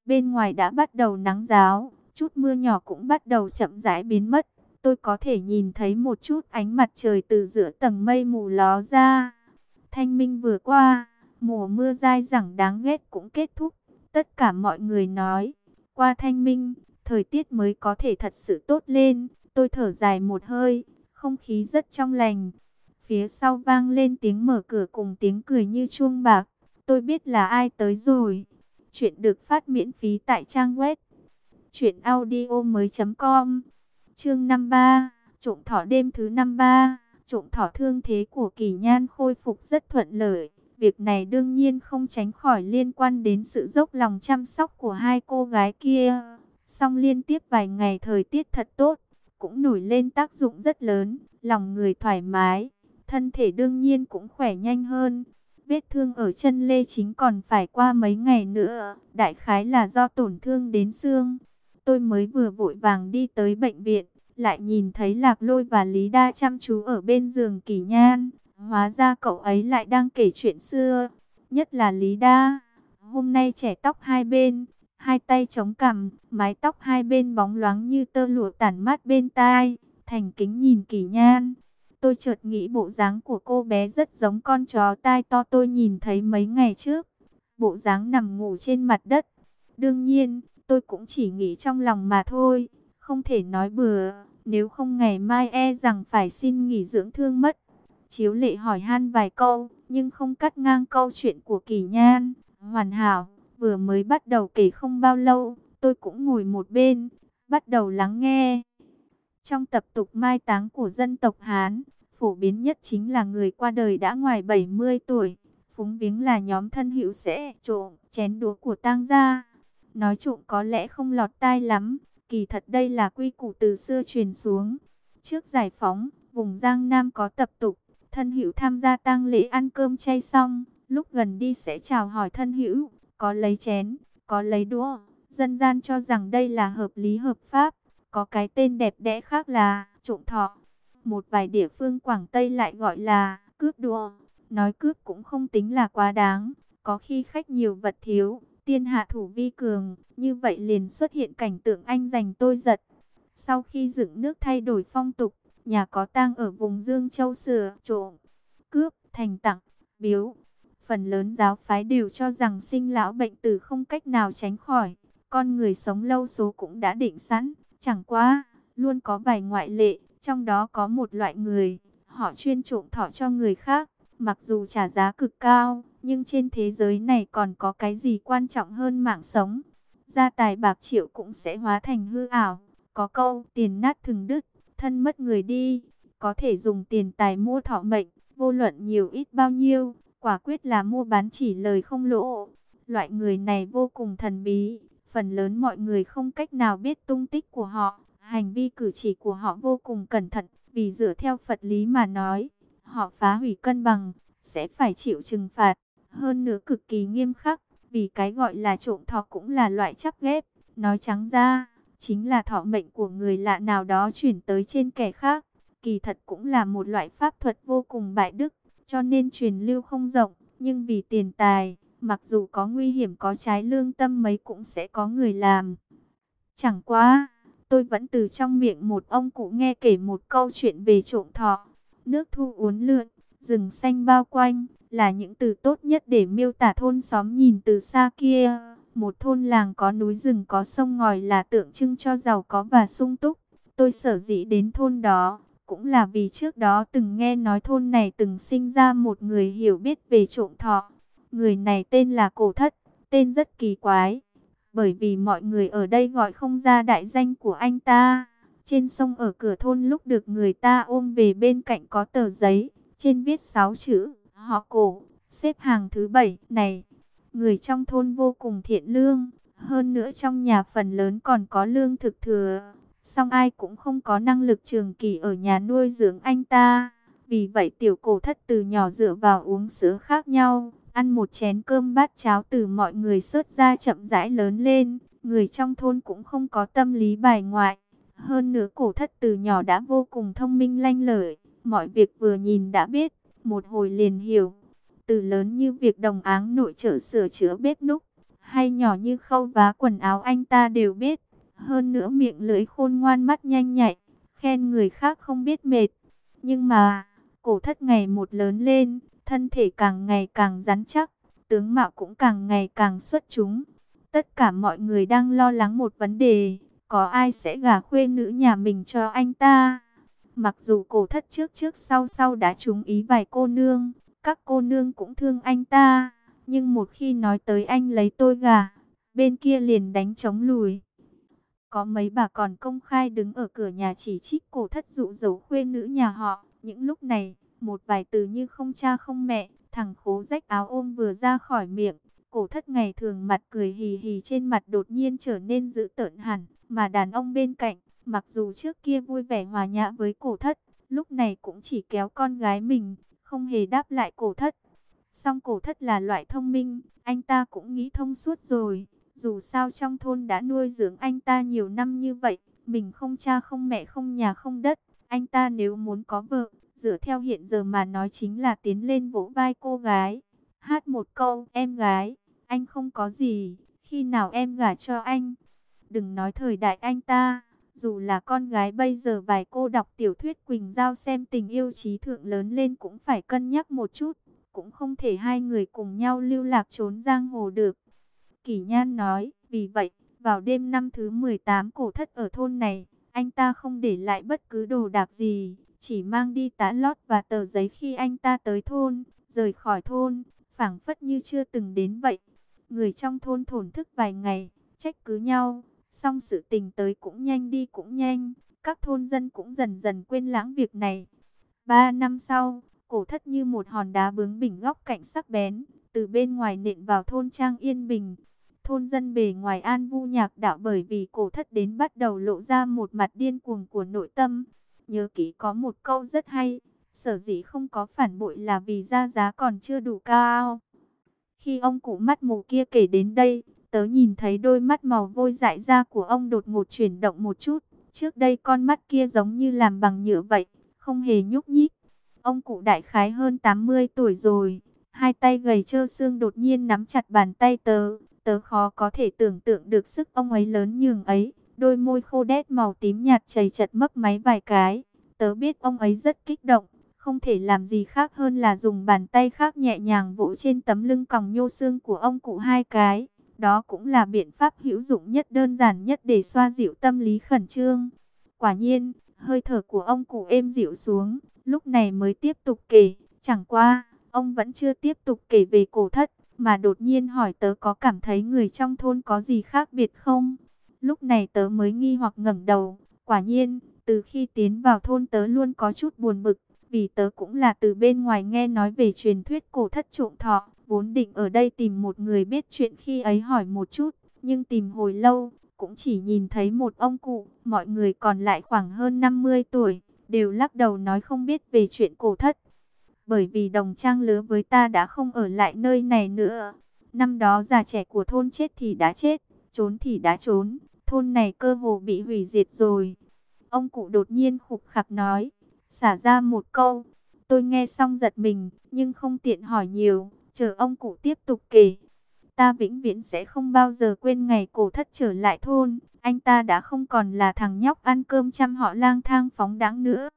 Bên ngoài đã bắt đầu nắng ráo, chút mưa nhỏ cũng bắt đầu chậm rãi biến mất. Tôi có thể nhìn thấy một chút ánh mặt trời từ giữa tầng mây mù ló ra. Thanh minh vừa qua, mùa mưa dai dẳng đáng ghét cũng kết thúc. Tất cả mọi người nói, qua thanh minh, thời tiết mới có thể thật sự tốt lên. Tôi thở dài một hơi, không khí rất trong lành. Phía sau vang lên tiếng mở cửa cùng tiếng cười như chuông bạc. Tôi biết là ai tới rồi. Chuyện được phát miễn phí tại trang web truyệnaudiomoi.com. Chương 53, trộm thỏ đêm thứ 53. Trộm thỏ. Thương thế của Kỳ Nhan khôi phục rất thuận lợi. Việc này đương nhiên không tránh khỏi liên quan đến sự dốc lòng chăm sóc của hai cô gái kia. Song liên tiếp vài ngày thời tiết thật tốt, cũng nổi lên tác dụng rất lớn, lòng người thoải mái, thân thể đương nhiên cũng khỏe nhanh hơn. Vết thương ở chân Lê Chính còn phải qua mấy ngày nữa, đại khái là do tổn thương đến xương. Tôi mới vừa vội vàng đi tới bệnh viện, lại nhìn thấy Lạc Lôi và Lý Đa chăm chú ở bên giường Kỳ Nhan. Hóa ra cậu ấy lại đang kể chuyện xưa, nhất là Lý Đa. Hôm nay chẻ tóc hai bên, hai tay chống cằm, mái tóc hai bên bóng loáng như tơ lụa tản mát bên tai, thành kính nhìn Kỳ Nhan. Tôi chợt nghĩ bộ dáng của cô bé rất giống con chó tai to tôi nhìn thấy mấy ngày trước. Bộ dáng nằm ngủ trên mặt đất. Đương nhiên, tôi cũng chỉ nghĩ trong lòng mà thôi, không thể nói bừa, nếu không ngày mai e rằng phải xin nghỉ dưỡng thương mất. Chiếu Lệ hỏi han vài câu, nhưng không cắt ngang câu chuyện của Kỳ Nhan. Hoàn hảo, vừa mới bắt đầu kể không bao lâu, tôi cũng ngồi một bên, bắt đầu lắng nghe. Trong tập tục mai táng của dân tộc Hán, phổ biến nhất chính là người qua đời đã ngoài 70 tuổi. Phúng viếng là nhóm thân hữu sẽ trộm chén đũa của tang gia. Nói trộm có lẽ không lọt tai lắm, kỳ thật đây là quy củ từ xưa truyền xuống. Trước giải phóng, vùng Giang Nam có tập tục, thân hữu tham gia tang lễ ăn cơm chay xong, lúc gần đi sẽ chào hỏi thân hữu, có lấy chén, có lấy đũa. Dân gian cho rằng đây là hợp lý hợp pháp, có cái tên đẹp đẽ khác là trộm thọ. Một vài địa phương Quảng Tây lại gọi là cướp đũa. Nói cướp cũng không tính là quá đáng, có khi khách nhiều vật thiếu, tiên hạ thủ vi cường, như vậy liền xuất hiện cảnh tượng anh giành tôi giật. Sau khi dựng nước thay đổi phong tục, nhà có tang ở vùng Dương Châu sửa trộm, cướp thành tặng, biếu. Phần lớn giáo phái đều cho rằng sinh lão bệnh tử không cách nào tránh khỏi, con người sống lâu số cũng đã định sẵn, chẳng qua luôn có vài ngoại lệ, trong đó có một loại người, họ chuyên trộm thọ cho người khác, mặc dù trả giá cực cao, nhưng trên thế giới này còn có cái gì quan trọng hơn mạng sống. Gia tài bạc triệu cũng sẽ hóa thành hư ảo, có câu tiền nát thừng đứt, thân mất người đi, có thể dùng tiền tài mua thọ mệnh, vô luận nhiều ít bao nhiêu, quả quyết là mua bán chỉ lời không lỗ. Loại người này vô cùng thần bí, phần lớn mọi người không cách nào biết tung tích của họ, hành vi cử chỉ của họ vô cùng cẩn thận, vì dựa theo Phật lý mà nói, họ phá hủy cân bằng, sẽ phải chịu trừng phạt, hơn nữa cực kỳ nghiêm khắc, vì cái gọi là trộm thọ cũng là loại chắp ghép, nói trắng ra, chính là thọ mệnh của người lạ nào đó chuyển tới trên kẻ khác, kỳ thật cũng là một loại pháp thuật vô cùng bại đức, cho nên truyền lưu không rộng, nhưng vì tiền tài, mặc dù có nguy hiểm có trái lương tâm mấy cũng sẽ có người làm. Chẳng qua, tôi vẫn từ trong miệng một ông cụ nghe kể một câu chuyện về trộm thọ. Nước thu uốn lượn, rừng xanh bao quanh, là những từ tốt nhất để miêu tả thôn xóm nhìn từ xa kia. Một thôn làng có núi rừng có sông ngòi là tượng trưng cho giàu có và sung túc. Tôi sở dĩ đến thôn đó, cũng là vì trước đó từng nghe nói thôn này từng sinh ra một người hiểu biết về trộm thọ. Người này tên là Cổ Thất, tên rất kỳ quái, bởi vì mọi người ở đây gọi không ra đại danh của anh ta. Trên sông ở cửa thôn lúc được người ta ôm về bên cạnh có tờ giấy, trên viết 6 chữ, họ Cổ, xếp hàng thứ 7 này. Người trong thôn vô cùng thiện lương, hơn nữa trong nhà phần lớn còn có lương thực thừa. Song ai cũng không có năng lực trường kỳ ở nhà nuôi dưỡng anh ta. Vì vậy tiểu Cổ Thất từ nhỏ dựa vào uống sữa khác nhau, ăn một chén cơm bát cháo từ mọi người xớt ra chậm rãi lớn lên. Người trong thôn cũng không có tâm lý bài ngoại. Hơn nữa Cổ Thất từ nhỏ đã vô cùng thông minh lanh lợi, mọi việc vừa nhìn đã biết, một hồi liền hiểu. Từ lớn như việc đồng áng nội trợ sửa chữa bếp núc, hay nhỏ như khâu vá quần áo anh ta đều biết. Hơn nữa miệng lưỡi khôn ngoan, mắt nhanh nhạy, khen người khác không biết mệt. Nhưng mà, Cổ Thất ngày một lớn lên, thân thể càng ngày càng rắn chắc, tướng mạo cũng càng ngày càng xuất chúng. Tất cả mọi người đang lo lắng một vấn đề, có ai sẽ gả khuê nữ nhà mình cho anh ta. Mặc dù Cổ Thất trước trước sau sau đã trúng ý vài cô nương, các cô nương cũng thương anh ta, nhưng một khi nói tới anh lấy tôi gả, bên kia liền đánh trống lùi. Có mấy bà còn công khai đứng ở cửa nhà chỉ trích Cổ Thất dụ dỗ khuê nữ nhà họ. Những lúc này, một vài từ như không cha không mẹ, thằng khố rách áo ôm vừa ra khỏi miệng. Cổ Thất ngày thường mặt cười hì hì trên mặt đột nhiên trở nên dữ tợn hẳn. Mà đàn ông bên cạnh, mặc dù trước kia vui vẻ hòa nhã với Cổ Thất, lúc này cũng chỉ kéo con gái mình, không hề đáp lại Cổ Thất. Song Cổ Thất là loại thông minh, anh ta cũng nghĩ thông suốt rồi. Dù sao trong thôn đã nuôi dưỡng anh ta nhiều năm như vậy, mình không cha không mẹ không nhà không đất. Anh ta nếu muốn có vợ, dựa theo hiện giờ mà nói chính là tiến lên vỗ vai cô gái. Hát một câu, em gái, anh không có gì, khi nào em gả cho anh. Đừng nói thời đại anh ta, dù là con gái bây giờ vài cô đọc tiểu thuyết Quỳnh Giao xem tình yêu trí thượng lớn lên cũng phải cân nhắc một chút. Cũng không thể hai người cùng nhau lưu lạc trốn giang hồ được. Kỷ Nhan nói, vì vậy, vào đêm năm thứ 18 Cổ Thất ở thôn này, anh ta không để lại bất cứ đồ đạc gì, chỉ mang đi tã lót và tờ giấy khi anh ta tới thôn, rời khỏi thôn, phảng phất như chưa từng đến vậy. Người trong thôn thổn thức vài ngày, trách cứ nhau, song sự tình tới cũng nhanh đi cũng nhanh, các thôn dân cũng dần dần quên lãng việc này. 3 năm sau, Cổ Thất như một hòn đá bướng bỉnh góc cạnh sắc bén, từ bên ngoài nện vào thôn trang yên bình. Thôn dân bề ngoài an vu nhạc đạo bởi vì Cổ Thất đến bắt đầu lộ ra một mặt điên cuồng của nội tâm. Nhớ kỹ có một câu rất hay, sở dĩ không có phản bội là vì ra giá còn chưa đủ cao. Khi ông cụ mắt mù kia kể đến đây, tớ nhìn thấy đôi mắt màu vôi dại ra của ông đột ngột chuyển động một chút. Trước đây con mắt kia giống như làm bằng nhựa vậy, không hề nhúc nhích. Ông cụ đại khái hơn 80 tuổi rồi, hai tay gầy trơ xương đột nhiên nắm chặt bàn tay tớ. Tớ khó có thể tưởng tượng được sức ông ấy lớn nhường ấy, đôi môi khô đét màu tím nhạt chảy chật mấp máy vài cái. Tớ biết ông ấy rất kích động, không thể làm gì khác hơn là dùng bàn tay khác nhẹ nhàng vỗ trên tấm lưng còng nhô xương của ông cụ hai cái. Đó cũng là biện pháp hữu dụng nhất, đơn giản nhất để xoa dịu tâm lý khẩn trương. Quả nhiên, hơi thở của ông cụ êm dịu xuống, lúc này mới tiếp tục kể. Chẳng qua, ông vẫn chưa tiếp tục kể về Cổ Thất, mà đột nhiên hỏi tớ có cảm thấy người trong thôn có gì khác biệt không? Lúc này tớ mới nghi hoặc ngẩng đầu. Quả nhiên, từ khi tiến vào thôn tớ luôn có chút buồn bực, vì tớ cũng là từ bên ngoài nghe nói về truyền thuyết Cổ Thất trộm thọ, vốn định ở đây tìm một người biết chuyện khi ấy hỏi một chút, nhưng tìm hồi lâu, cũng chỉ nhìn thấy một ông cụ, mọi người còn lại khoảng hơn 50 tuổi, đều lắc đầu nói không biết về chuyện Cổ Thất. Bởi vì đồng trang lứa với ta đã không ở lại nơi này nữa. Năm đó già trẻ của thôn chết thì đã chết, trốn thì đã trốn, thôn này cơ hồ bị hủy diệt rồi. Ông cụ đột nhiên khục khặc nói, xả ra một câu. Tôi nghe xong giật mình, nhưng không tiện hỏi nhiều, chờ ông cụ tiếp tục kể. Ta vĩnh viễn sẽ không bao giờ quên ngày Cổ Thất trở lại thôn, anh ta đã không còn là thằng nhóc ăn cơm chăm họ lang thang phóng đãng nữa.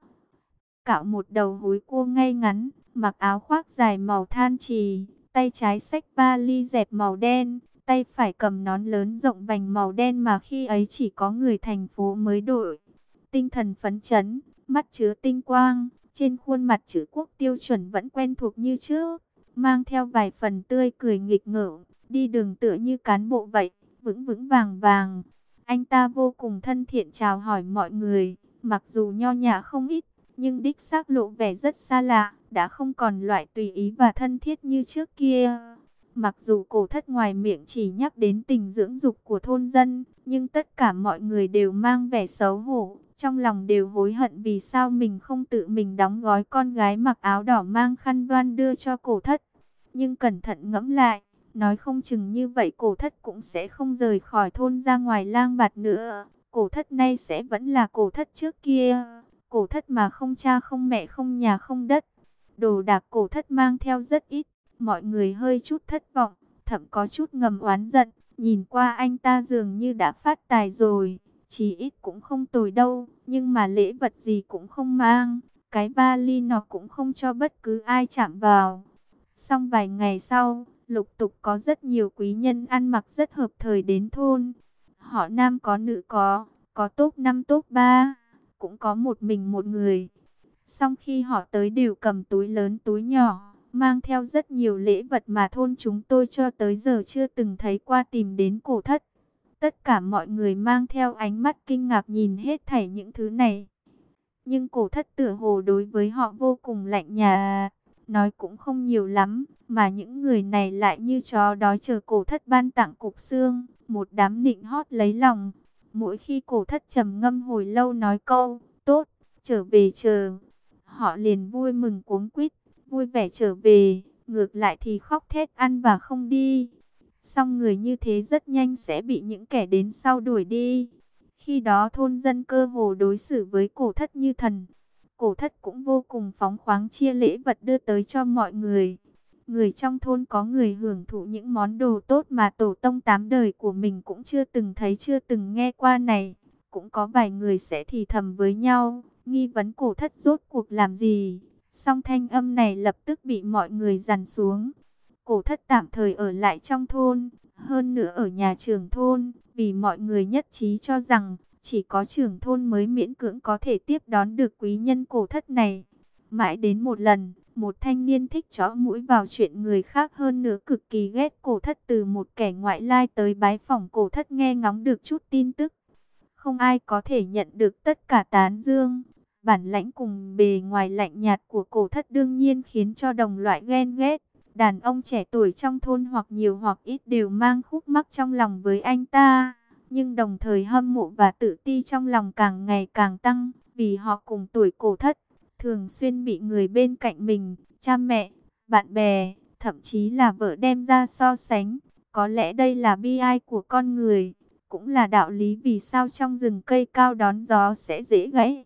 Cạo một đầu húi cua ngay ngắn, mặc áo khoác dài màu than trì, tay trái xách vali dẹp màu đen, tay phải cầm nón lớn rộng vành màu đen mà khi ấy chỉ có người thành phố mới đội. Tinh thần phấn chấn, mắt chứa tinh quang, trên khuôn mặt chữ quốc tiêu chuẩn vẫn quen thuộc như trước, mang theo vài phần tươi cười nghịch ngợm, đi đường tựa như cán bộ vậy, vững vững vàng vàng. Anh ta vô cùng thân thiện chào hỏi mọi người, mặc dù nho nhã không ít, nhưng đích xác lộ vẻ rất xa lạ, đã không còn loại tùy ý và thân thiết như trước kia. Mặc dù Cổ Thất ngoài miệng chỉ nhắc đến tình dưỡng dục của thôn dân, nhưng tất cả mọi người đều mang vẻ xấu hổ, trong lòng đều hối hận vì sao mình không tự mình đóng gói con gái mặc áo đỏ mang khăn voan đưa cho Cổ Thất. Nhưng cẩn thận ngẫm lại, nói không chừng như vậy Cổ Thất cũng sẽ không rời khỏi thôn ra ngoài lang bạt nữa. Cổ Thất nay sẽ vẫn là Cổ Thất trước kia. Cổ Thất mà không cha không mẹ không nhà không đất. Đồ đạc Cổ Thất mang theo rất ít. Mọi người hơi chút thất vọng, thậm có chút ngầm oán giận. Nhìn qua anh ta dường như đã phát tài rồi, chí ít cũng không tồi đâu, nhưng mà lễ vật gì cũng không mang, cái vali nó cũng không cho bất cứ ai chạm vào. Xong vài ngày sau, lục tục có rất nhiều quý nhân ăn mặc rất hợp thời đến thôn. Họ nam có nữ có top 5 top 3, cũng có một mình một người. Xong khi họ tới đều cầm túi lớn túi nhỏ, mang theo rất nhiều lễ vật mà thôn chúng tôi cho tới giờ chưa từng thấy qua tìm đến Cổ Thất. Tất cả mọi người mang theo ánh mắt kinh ngạc nhìn hết thảy những thứ này. Nhưng Cổ Thất tựa hồ đối với họ vô cùng lạnh nhạt, nói cũng không nhiều lắm, mà những người này lại như chó đói chờ Cổ Thất ban tặng cục xương, một đám nịnh hót lấy lòng. Mỗi khi Cổ Thất trầm ngâm hồi lâu nói câu, tốt, trở về chờ, họ liền vui mừng cuống quýt, vui vẻ trở về, ngược lại thì khóc thét ăn và không đi. Xong người như thế rất nhanh sẽ bị những kẻ đến sau đuổi đi. Khi đó thôn dân cơ hồ đối xử với Cổ Thất như thần. Cổ Thất cũng vô cùng phóng khoáng chia lễ vật đưa tới cho mọi người. Người trong thôn có người hưởng thụ những món đồ tốt mà tổ tông 8 đời của mình cũng chưa từng thấy chưa từng nghe qua này. Cũng có vài người sẽ thì thầm với nhau, nghi vấn Cổ Thất rốt cuộc làm gì. Song thanh âm này lập tức bị mọi người dằn xuống. Cổ Thất tạm thời ở lại trong thôn, hơn nữa ở nhà trưởng thôn, vì mọi người nhất trí cho rằng chỉ có trưởng thôn mới miễn cưỡng có thể tiếp đón được quý nhân Cổ Thất này. Mãi đến một lần, một thanh niên thích chõ mũi vào chuyện người khác hơn nữa cực kỳ ghét Cổ Thất từ một kẻ ngoại lai tới bái phỏng Cổ Thất nghe ngóng được chút tin tức. Không ai có thể nhận được tất cả tán dương. Bản lãnh cùng bề ngoài lạnh nhạt của Cổ Thất đương nhiên khiến cho đồng loại ghen ghét. Đàn ông trẻ tuổi trong thôn hoặc nhiều hoặc ít đều mang khúc mắc trong lòng với anh ta. Nhưng đồng thời hâm mộ và tự ti trong lòng càng ngày càng tăng. Vì họ cùng tuổi Cổ Thất, thường xuyên bị người bên cạnh mình, cha mẹ, bạn bè, thậm chí là vợ đem ra so sánh. Có lẽ đây là bi ai của con người, cũng là đạo lý vì sao trong rừng cây cao đón gió sẽ dễ gãy.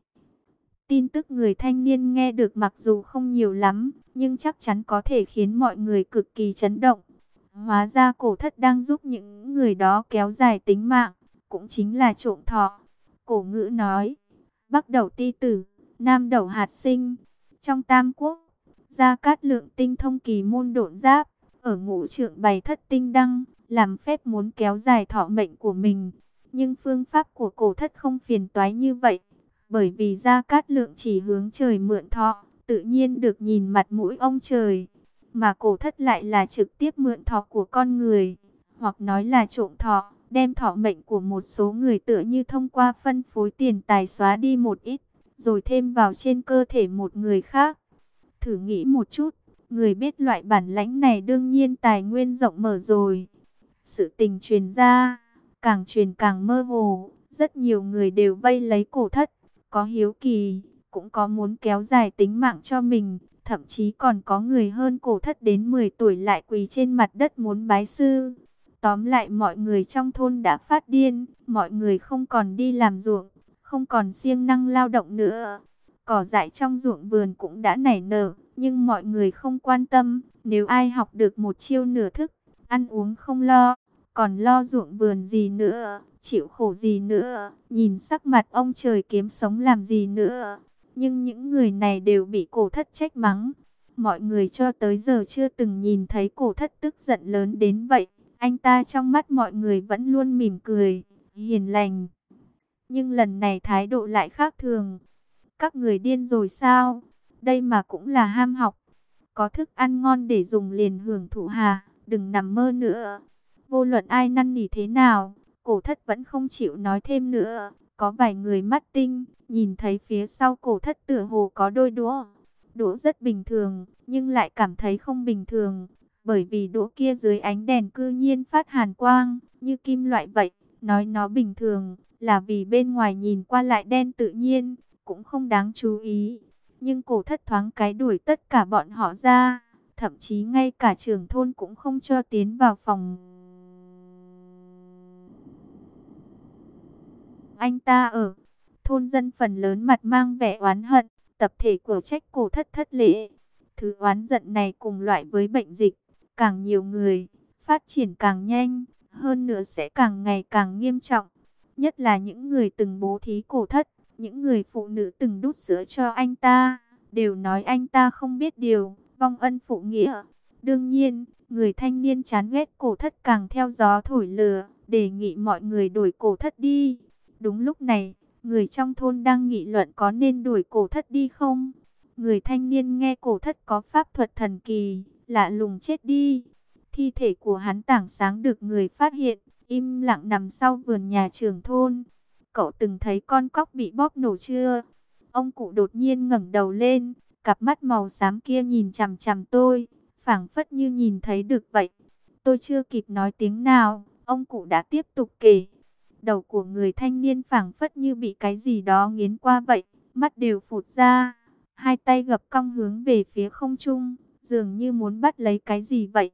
Tin tức người thanh niên nghe được mặc dù không nhiều lắm, nhưng chắc chắn có thể khiến mọi người cực kỳ chấn động. Hóa ra Cổ Thất đang giúp những người đó kéo dài tính mạng, cũng chính là trộm thọ. Cổ ngữ nói, Bắc đẩu ti tử, Nam đẩu hạt sinh. Trong Tam Quốc, Gia Cát Lượng tinh thông kỳ môn độn giáp, ở Ngũ Trượng bày thất tinh đăng, làm phép muốn kéo dài thọ mệnh của mình. Nhưng phương pháp của Cổ Thất không phiền toái như vậy. Bởi vì Gia Cát Lượng chỉ hướng trời mượn thọ, tự nhiên được nhìn mặt mũi ông trời. Mà Cổ Thất lại là trực tiếp mượn thọ của con người, hoặc nói là trộm thọ, đem thọ mệnh của một số người tựa như thông qua phân phối tiền tài xóa đi một ít, rồi thêm vào trên cơ thể một người khác. Thử nghĩ một chút, người biết loại bản lãnh này đương nhiên tài nguyên rộng mở rồi. Sự tình truyền ra, càng truyền càng mơ hồ, rất nhiều người đều vây lấy Cổ Thất. Có hiếu kỳ, cũng có muốn kéo dài tính mạng cho mình, thậm chí còn có người hơn Cổ Thất đến 10 tuổi lại quỳ trên mặt đất muốn bái sư. Tóm lại mọi người trong thôn đã phát điên, mọi người không còn đi làm ruộng, không còn siêng năng lao động nữa. Cỏ dại trong ruộng vườn cũng đã nảy nở, nhưng mọi người không quan tâm, nếu ai học được một chiêu nửa thức, ăn uống không lo, còn lo ruộng vườn gì nữa, chịu khổ gì nữa, nhìn sắc mặt ông trời kiếm sống làm gì nữa. Nhưng những người này đều bị Cổ Thất trách mắng. Mọi người cho tới giờ chưa từng nhìn thấy Cổ Thất tức giận lớn đến vậy. Anh ta trong mắt mọi người vẫn luôn mỉm cười, hiền lành. Nhưng lần này thái độ lại khác thường. Các người điên rồi sao? Đây mà cũng là ham học. Có thức ăn ngon để dùng liền hưởng thụ hà, đừng nằm mơ nữa. Vô luận ai năn nỉ thế nào, Cổ Thất vẫn không chịu nói thêm nữa. Có vài người mắt tinh, nhìn thấy phía sau Cổ Thất tựa hồ có đôi đũa. Đũa rất bình thường, nhưng lại cảm thấy không bình thường. Bởi vì đũa kia dưới ánh đèn cư nhiên phát hàn quang, như kim loại vậy. Nói nó bình thường, là vì bên ngoài nhìn qua lại đen tự nhiên, cũng không đáng chú ý. Nhưng Cổ Thất thoáng cái đuổi tất cả bọn họ ra, thậm chí ngay cả trưởng thôn cũng không cho tiến vào phòng anh ta ở. Thôn dân phần lớn mặt mang vẻ oán hận, tập thể của trách Cổ Thất thất lễ. Thứ oán giận này cùng loại với bệnh dịch, càng nhiều người, phát triển càng nhanh. hơn nữa sẽ càng ngày càng nghiêm trọng. Nhất là những người từng bố thí cổ thất, những người phụ nữ từng đút sữa cho anh ta, đều nói anh ta không biết điều, vong ân phụ nghĩa. Đương nhiên, người thanh niên chán ghét cổ thất càng theo gió thổi lừa, đề nghị mọi người đổi cổ thất đi. Đúng lúc này, người trong thôn đang nghị luận có nên đổi cổ thất đi không. Người thanh niên nghe cổ thất có pháp thuật thần kỳ, lạ lùng chết đi. Thi thể của hắn tảng sáng được người phát hiện, im lặng nằm sau vườn nhà trưởng thôn. Cậu từng thấy con cóc bị bóp nổ chưa? Ông cụ đột nhiên ngẩng đầu lên, cặp mắt màu xám kia nhìn chằm chằm tôi, phảng phất như nhìn thấy được vậy. Tôi chưa kịp nói tiếng nào, ông cụ đã tiếp tục kể. Đầu của người thanh niên phảng phất như bị cái gì đó nghiến qua vậy, mắt đều phụt ra, hai tay gập cong hướng về phía không trung, dường như muốn bắt lấy cái gì vậy.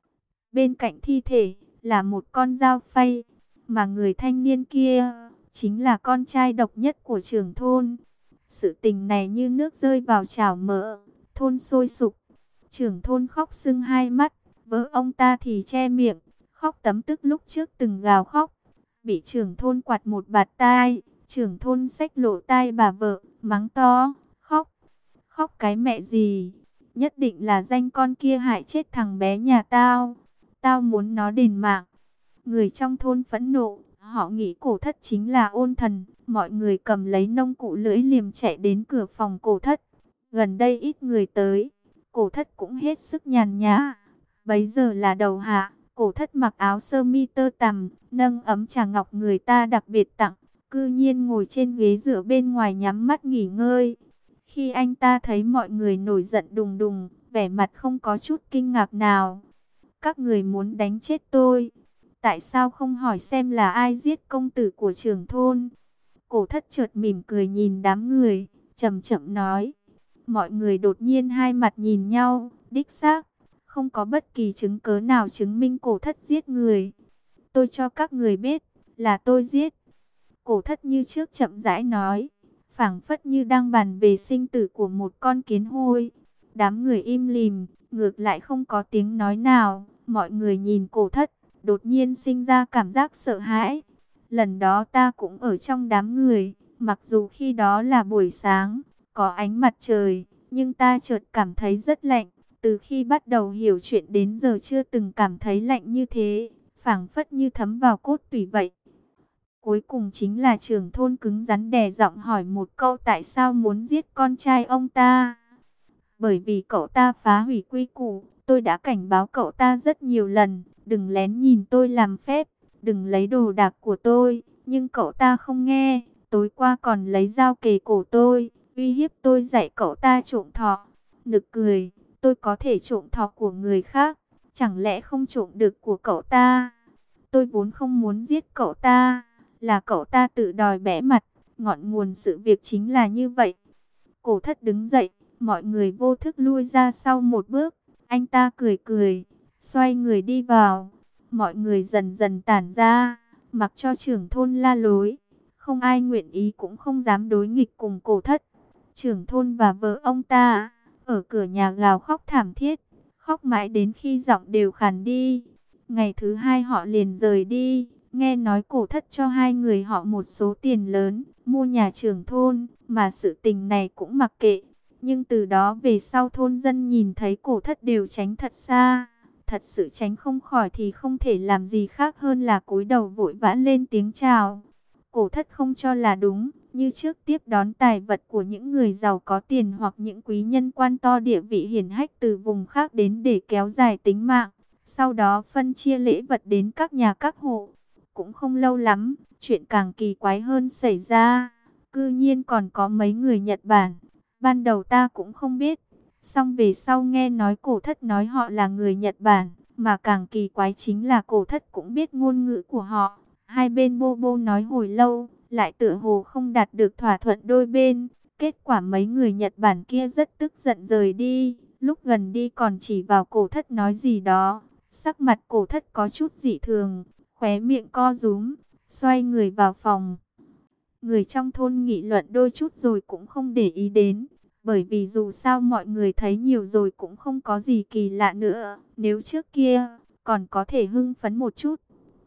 Bên cạnh thi thể là một con dao phay, mà người thanh niên kia chính là con trai độc nhất của trưởng thôn. Sự tình này như nước rơi vào chảo mỡ, thôn sôi sục. Trưởng thôn khóc sưng hai mắt, vợ ông ta thì che miệng, khóc tấm tức lúc trước từng gào khóc. Bị trưởng thôn quạt một bạt tai, trưởng thôn xách lỗ tai bà vợ, mắng to, khóc, khóc cái mẹ gì, nhất định là danh con kia hại chết thằng bé nhà tao, tao muốn nó đền mạng. Người trong thôn phẫn nộ, họ nghĩ cổ thất chính là ôn thần, mọi người cầm lấy nông cụ lưỡi liềm chạy đến cửa phòng cổ thất. Gần đây ít người tới, cổ thất cũng hết sức nhàn nhã. Bấy giờ là đầu hạ, cổ thất mặc áo sơ mi tơ tằm, nâng ấm trà ngọc người ta đặc biệt tặng, cư nhiên ngồi trên ghế dựa bên ngoài nhắm mắt nghỉ ngơi. Khi anh ta thấy mọi người nổi giận đùng đùng, vẻ mặt không có chút kinh ngạc nào. Các người muốn đánh chết tôi, tại sao không hỏi xem là ai giết công tử của trưởng thôn? Cổ thất chợt mỉm cười nhìn đám người, chậm chậm nói. Mọi người đột nhiên hai mặt nhìn nhau, đích xác, không có bất kỳ chứng cớ nào chứng minh cổ thất giết người. Tôi cho các người biết, là tôi giết. Cổ thất như trước chậm rãi nói, phảng phất như đang bàn về sinh tử của một con kiến hôi. Đám người im lìm, ngược lại không có tiếng nói nào. Mọi người nhìn cổ thất, đột nhiên sinh ra cảm giác sợ hãi. Lần đó ta cũng ở trong đám người, mặc dù khi đó là buổi sáng, có ánh mặt trời, nhưng ta chợt cảm thấy rất lạnh. Từ khi bắt đầu hiểu chuyện đến giờ chưa từng cảm thấy lạnh như thế, phảng phất như thấm vào cốt tủy vậy. Cuối cùng chính là trưởng thôn cứng rắn đè giọng hỏi một câu, tại sao muốn giết con trai ông ta? Bởi vì cậu ta phá hủy quy củ, tôi đã cảnh báo cậu ta rất nhiều lần, đừng lén nhìn tôi làm phép, đừng lấy đồ đạc của tôi, nhưng cậu ta không nghe, tối qua còn lấy dao kề cổ tôi, uy hiếp tôi dạy cậu ta trộm thọ. Nực cười, tôi có thể trộm thọ của người khác, chẳng lẽ không trộm được của cậu ta? Tôi vốn không muốn giết cậu ta, là cậu ta tự đòi bẽ mặt, ngọn nguồn sự việc chính là như vậy. Cổ thất đứng dậy, mọi người vô thức lui ra sau một bước, anh ta cười cười, xoay người đi vào. Mọi người dần dần tản ra, mặc cho trưởng thôn la lối, không ai nguyện ý cũng không dám đối nghịch cùng cổ thất. Trưởng thôn và vợ ông ta ở cửa nhà gào khóc thảm thiết, khóc mãi đến khi giọng đều khàn đi. Ngày thứ hai họ liền rời đi, nghe nói cổ thất cho hai người họ một số tiền lớn, mua nhà trưởng thôn, mà sự tình này cũng mặc kệ. Nhưng từ đó về sau thôn dân nhìn thấy cổ thất đều tránh thật xa. Thật sự tránh không khỏi thì không thể làm gì khác hơn là cúi đầu vội vã lên tiếng chào. Cổ thất không cho là đúng, như trước tiếp đón tài vật của những người giàu có tiền hoặc những quý nhân quan to địa vị hiển hách từ vùng khác đến để kéo dài tính mạng. Sau đó phân chia lễ vật đến các nhà các hộ. Cũng không lâu lắm, chuyện càng kỳ quái hơn xảy ra. Cư nhiên còn có mấy người Nhật Bản. Ban đầu ta cũng không biết. Xong về sau nghe nói cổ thất nói họ là người Nhật Bản. Mà càng kỳ quái chính là cổ thất cũng biết ngôn ngữ của họ. Hai bên bô bô nói hồi lâu, lại tựa hồ không đạt được thỏa thuận đôi bên. Kết quả mấy người Nhật Bản kia rất tức giận rời đi. Lúc gần đi còn chỉ vào cổ thất nói gì đó. Sắc mặt cổ thất có chút dị thường, khóe miệng co rúm, xoay người vào phòng. Người trong thôn nghị luận đôi chút rồi cũng không để ý đến, bởi vì dù sao mọi người thấy nhiều rồi cũng không có gì kỳ lạ nữa. Nếu trước kia còn có thể hưng phấn một chút,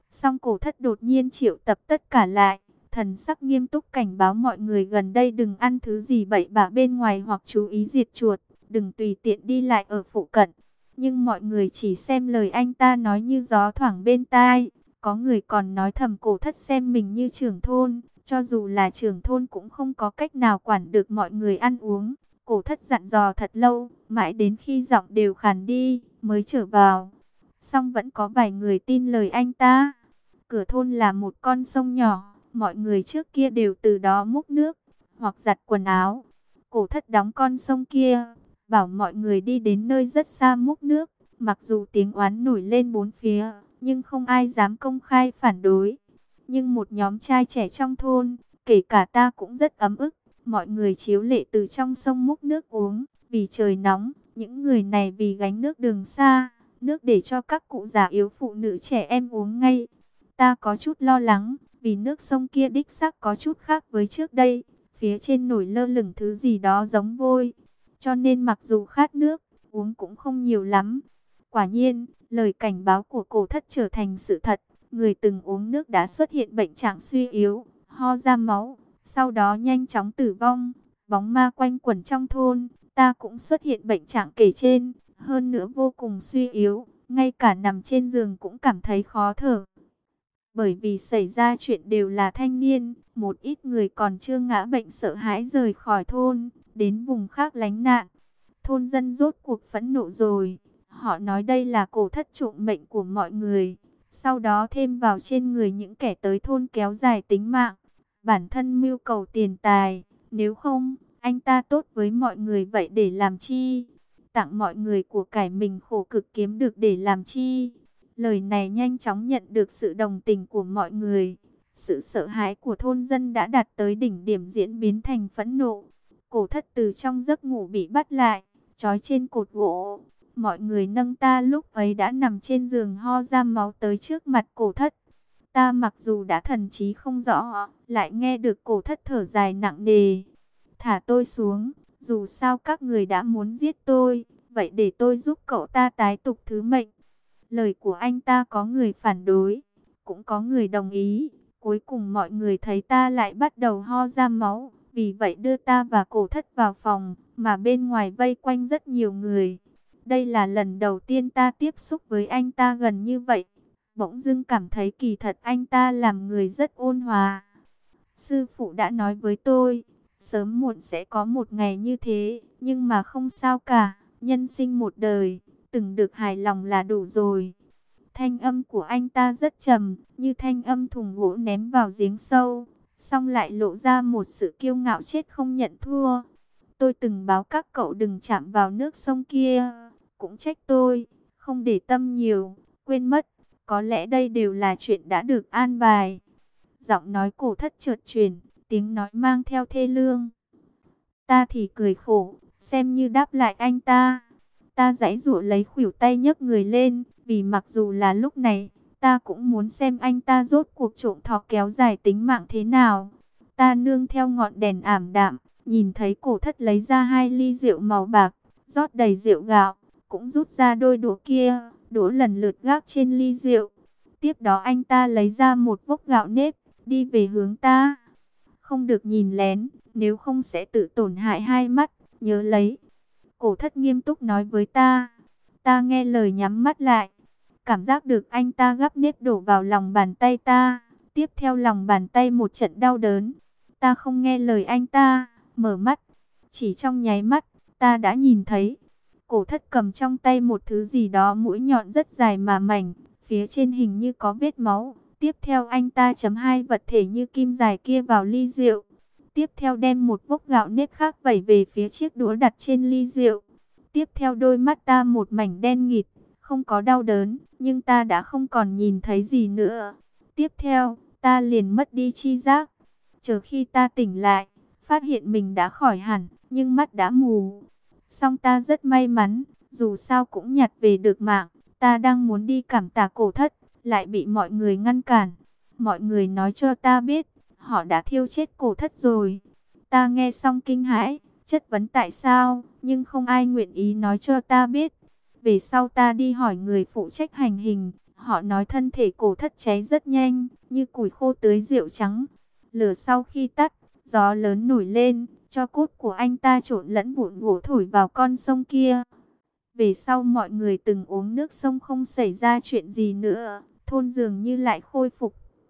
Song Cổ Thất đột nhiên triệu tập tất cả lại, thần sắc nghiêm túc cảnh báo mọi người gần đây đừng ăn thứ gì bậy bạ bên ngoài hoặc chú ý diệt chuột, đừng tùy tiện đi lại ở phụ cận. Nhưng mọi người chỉ xem lời anh ta nói như gió thoảng bên tai. Có người còn nói thầm Cổ Thất xem mình như trưởng thôn, cho dù là trưởng thôn cũng không có cách nào quản được mọi người ăn uống. Cổ Thất dặn dò thật lâu, mãi đến khi giọng đều khàn đi, mới trở vào. Song vẫn có vài người tin lời anh ta. Cửa thôn là một con sông nhỏ, mọi người trước kia đều từ đó múc nước, hoặc giặt quần áo. Cổ Thất đóng con sông kia, bảo mọi người đi đến nơi rất xa múc nước. Mặc dù tiếng oán nổi lên bốn phía, nhưng không ai dám công khai phản đối. Nhưng một nhóm trai trẻ trong thôn, kể cả ta cũng rất ấm ức. Mọi người chiếu lệ từ trong sông múc nước uống, vì trời nóng, những người này vì gánh nước đường xa, nước để cho các cụ già yếu phụ nữ trẻ em uống ngay. Ta có chút lo lắng, vì nước sông kia đích xác có chút khác với trước đây, phía trên nổi lơ lửng thứ gì đó giống vôi, cho nên mặc dù khát nước, uống cũng không nhiều lắm. Quả nhiên, lời cảnh báo của Cổ Thất trở thành sự thật, người từng uống nước đã xuất hiện bệnh trạng suy yếu, ho ra máu, sau đó nhanh chóng tử vong. Bóng ma quanh quẩn trong thôn, ta cũng xuất hiện bệnh trạng kể trên, hơn nữa vô cùng suy yếu, ngay cả nằm trên giường cũng cảm thấy khó thở. Bởi vì xảy ra chuyện đều là thanh niên, một ít người còn chưa ngã bệnh sợ hãi rời khỏi thôn, đến vùng khác lánh nạn. Thôn dân rốt cuộc phẫn nộ rồi, họ nói đây là Cổ Thất trộm mệnh của mọi người, sau đó thêm vào trên người những kẻ tới thôn kéo dài tính mạng. Bản thân mưu cầu tiền tài, nếu không, anh ta tốt với mọi người vậy để làm chi? Tặng mọi người của cải mình khổ cực kiếm được để làm chi? Lời này nhanh chóng nhận được sự đồng tình của mọi người. Sự sợ hãi của thôn dân đã đạt tới đỉnh điểm diễn biến thành phẫn nộ. Cổ Thất từ trong giấc ngủ bị bắt lại, trói trên cột gỗ. Mọi người nâng ta lúc ấy đã nằm trên giường ho ra máu tới trước mặt Cổ Thất. Ta mặc dù đã thần trí không rõ, lại nghe được Cổ Thất thở dài nặng nề. Thả tôi xuống, dù sao các người đã muốn giết tôi, vậy để tôi giúp cậu ta tái tục thứ mệnh. Lời của anh ta có người phản đối, cũng có người đồng ý. Cuối cùng mọi người thấy ta lại bắt đầu ho ra máu, vì vậy đưa ta và Cổ Thất vào phòng, mà bên ngoài vây quanh rất nhiều người. Đây là lần đầu tiên ta tiếp xúc với anh ta gần như vậy. Bỗng dưng cảm thấy kỳ thật anh ta làm người rất ôn hòa. Sư phụ đã nói với tôi, sớm muộn sẽ có một ngày như thế, nhưng mà không sao cả, nhân sinh một đời, từng được hài lòng là đủ rồi. Thanh âm của anh ta rất trầm, như thanh âm thùng gỗ ném vào giếng sâu, song lại lộ ra một sự kiêu ngạo chết không nhận thua. Tôi từng báo các cậu đừng chạm vào nước sông kia, cũng trách tôi, không để tâm nhiều, quên mất, có lẽ đây đều là chuyện đã được an bài. Giọng nói Cổ Thất chợt chuyển, tiếng nói mang theo thê lương. Ta thì cười khổ, xem như đáp lại anh ta. Ta giãy giụa lấy khuỷu tay nhấc người lên, vì mặc dù là lúc này, ta cũng muốn xem anh ta rốt cuộc trộm thọ kéo dài tính mạng thế nào. Ta nương theo ngọn đèn ảm đạm, nhìn thấy Cổ Thất lấy ra 2 ly rượu màu bạc, rót đầy rượu gạo, cũng rút ra đôi đũa kia, đũa lần lượt gác trên ly rượu. Tiếp đó anh ta lấy ra một vốc gạo nếp, đi về hướng ta. Không được nhìn lén, nếu không sẽ tự tổn hại hai mắt, nhớ lấy. Cổ Thất nghiêm túc nói với ta. Ta nghe lời nhắm mắt lại. Cảm giác được anh ta gắp nếp đổ vào lòng bàn tay ta. Tiếp theo lòng bàn tay một trận đau đớn. Ta không nghe lời anh ta, mở mắt. Chỉ trong nháy mắt, ta đã nhìn thấy. Cổ Thất cầm trong tay một thứ gì đó mũi nhọn rất dài mà mảnh. Phía trên hình như có vết máu. Tiếp theo anh ta chấm 2 vật thể như kim dài kia vào ly rượu. Tiếp theo đem một vốc gạo nếp khác vẩy về phía chiếc đũa đặt trên ly rượu. Tiếp theo đôi mắt ta một mảnh đen nghịt, không có đau đớn, nhưng ta đã không còn nhìn thấy gì nữa. Tiếp theo, ta liền mất đi tri giác. Chờ khi ta tỉnh lại, phát hiện mình đã khỏi hẳn, nhưng mắt đã mù. Song ta rất may mắn, dù sao cũng nhặt về được mạng. Ta đang muốn đi cảm tạ Cổ Thất, lại bị mọi người ngăn cản. Mọi người nói cho ta biết, họ đã thiêu chết Cổ Thất rồi. Ta nghe xong kinh hãi, chất vấn tại sao, nhưng không ai nguyện ý nói cho ta biết. Về sau ta đi hỏi người phụ trách hành hình, Họ nói thân thể cổ thất cháy rất nhanh, như củi khô tưới rượu trắng. Lửa sau khi tắt, gió lớn nổi lên, cho cốt của anh ta trộn lẫn vụn gỗ thổi vào con sông kia. Về sau mọi người từng uống nước sông không xảy ra chuyện gì nữa, thôn dường như lại khôi phục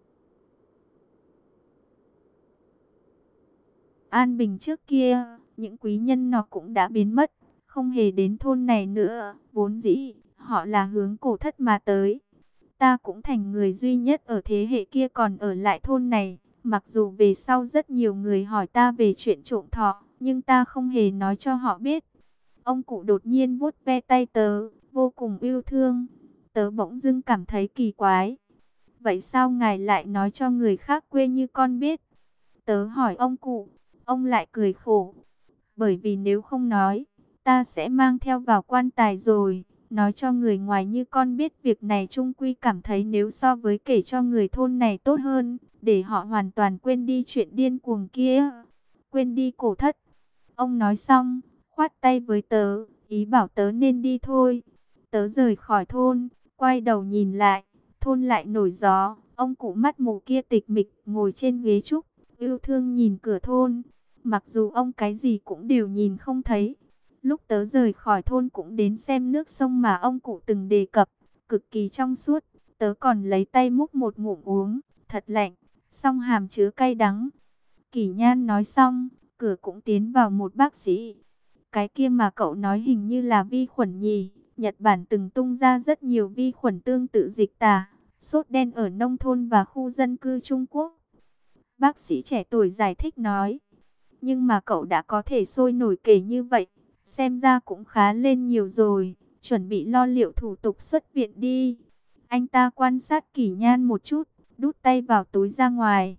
an bình trước kia. Những quý nhân nó cũng đã biến mất, không hề đến thôn này nữa. Vốn dĩ, họ là hướng cổ thất mà tới. Ta cũng thành người duy nhất ở thế hệ kia còn ở lại thôn này. Mặc dù về sau rất nhiều người hỏi ta về chuyện trộm thọ, nhưng ta không hề nói cho họ biết. Ông cụ đột nhiên vuốt ve tay tớ, vô cùng yêu thương. Tớ bỗng dưng cảm thấy kỳ quái. Vậy sao ngài lại nói cho người khác quê như con biết? Tớ hỏi ông cụ, ông lại cười khổ. Bởi vì nếu không nói, ta sẽ mang theo vào quan tài rồi. Nói cho người ngoài như con biết việc này chung quy cảm thấy nếu so với kể cho người thôn này tốt hơn. Để họ hoàn toàn quên đi chuyện điên cuồng kia. Quên đi cổ thất. Ông nói xong, khoát tay với tớ, ý bảo tớ nên đi thôi. Tớ rời khỏi thôn, quay đầu nhìn lại, thôn lại nổi gió. Ông cụ mắt mù kia tịch mịch ngồi trên ghế trúc, yêu thương nhìn cửa thôn. Mặc dù ông cái gì cũng đều nhìn không thấy. Lúc tớ rời khỏi thôn cũng đến xem nước sông mà ông cụ từng đề cập, cực kỳ trong suốt. Tớ còn lấy tay múc một ngụm uống, thật lạnh, song hàm chứa cay đắng. Kỷ Nhan nói xong, cửa cũng tiến vào một bác sĩ. Cái kia mà cậu nói hình như là vi khuẩn nhỉ? Nhật Bản từng tung ra rất nhiều vi khuẩn tương tự dịch tả, sốt đen ở nông thôn và khu dân cư Trung Quốc. Bác sĩ trẻ tuổi giải thích nói. Nhưng mà cậu đã có thể sôi nổi kể như vậy, xem ra cũng khá lên nhiều rồi. Chuẩn bị lo liệu thủ tục xuất viện đi. Anh ta quan sát Kỷ Nhan một chút, đút tay vào túi ra ngoài.